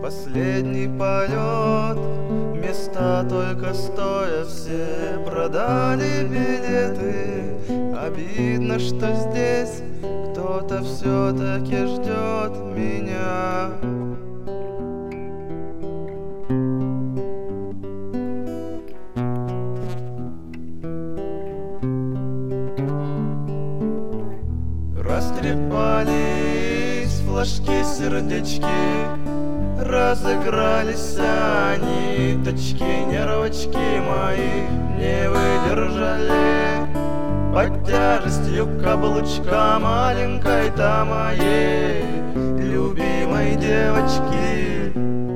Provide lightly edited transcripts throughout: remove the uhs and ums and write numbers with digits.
последний полет. Места только стоя, все продали билеты. Обидно, что здесь кто-то все-таки ждет меня. Растрепались флажки, сердечки, разыгрались ниточки, нервочки мои не выдержали под тяжестью каблучка маленькой-то моей любимой девочки.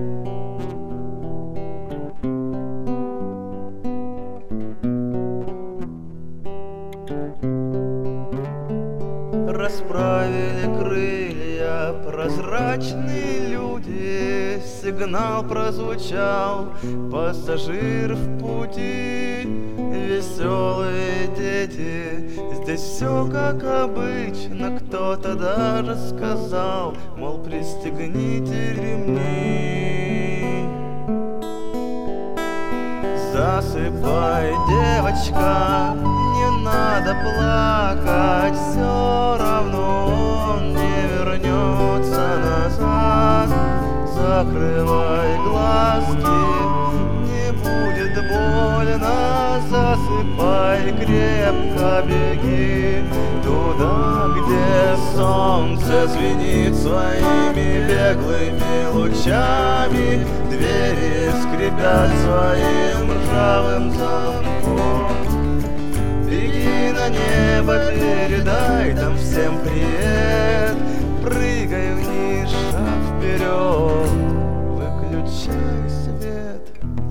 Расправили крылья прозрачные люди, сигнал прозвучал, пассажир в пути, веселые дети. Здесь все как обычно, кто-то даже сказал, мол, пристегните ремни. Засыпай, девочка, не надо плакать, все равно он не вернется назад. Закрывай глазки, не будет больно, засыпай, крепко беги туда, где солнце звенит своими беглыми лучами, двери скрипят своим ржавым замком. Беги на небо, передай там всем привет, прыгай вниз, шаг вперед, выключай свет.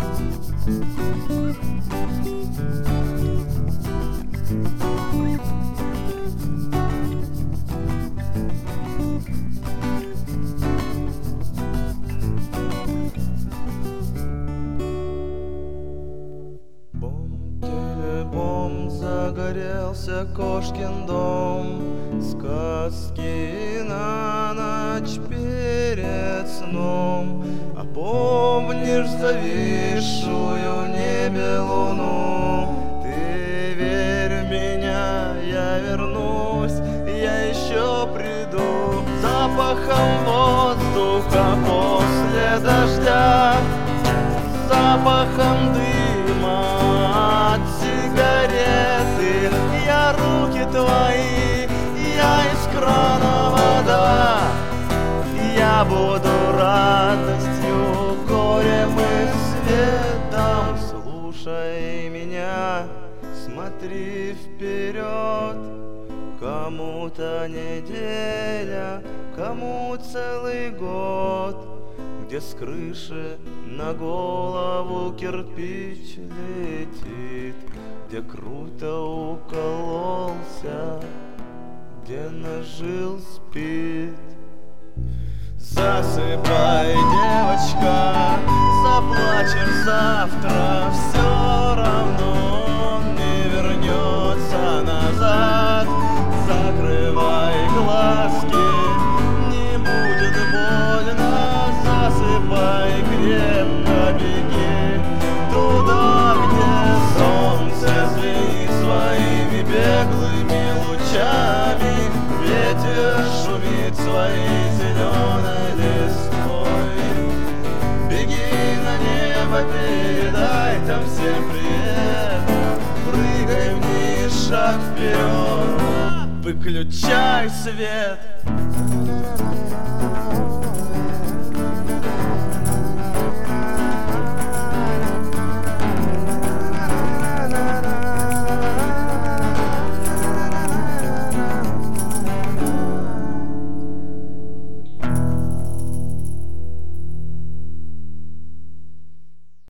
Загорелся кошкин дом, сказки на ночь перед сном. А помнишь зависшую в небе луну? Ты верь в меня, я вернусь, я еще приду. Запахом воздуха после дождя, запахом дыма от сигареты. Я руки твои, я из крана вода, я буду радостью, горем и светом. Слушай меня, смотри вперед. Кому-то неделя, кому целый год, где с крыши на голову кирпич летит, где круто укололся, где нажил спит. Засыпай, девочка, заплачешь завтра, все равно он не вернется назад. Закрывай глазки, не будет больно, засыпай, крепко беги туда, где солнце звенит своими беглыми лучами, ветер шумит своей зеленой листвой. Беги на небо, передай там всем привет, прыгай вниз, шаг вперед, выключай свет.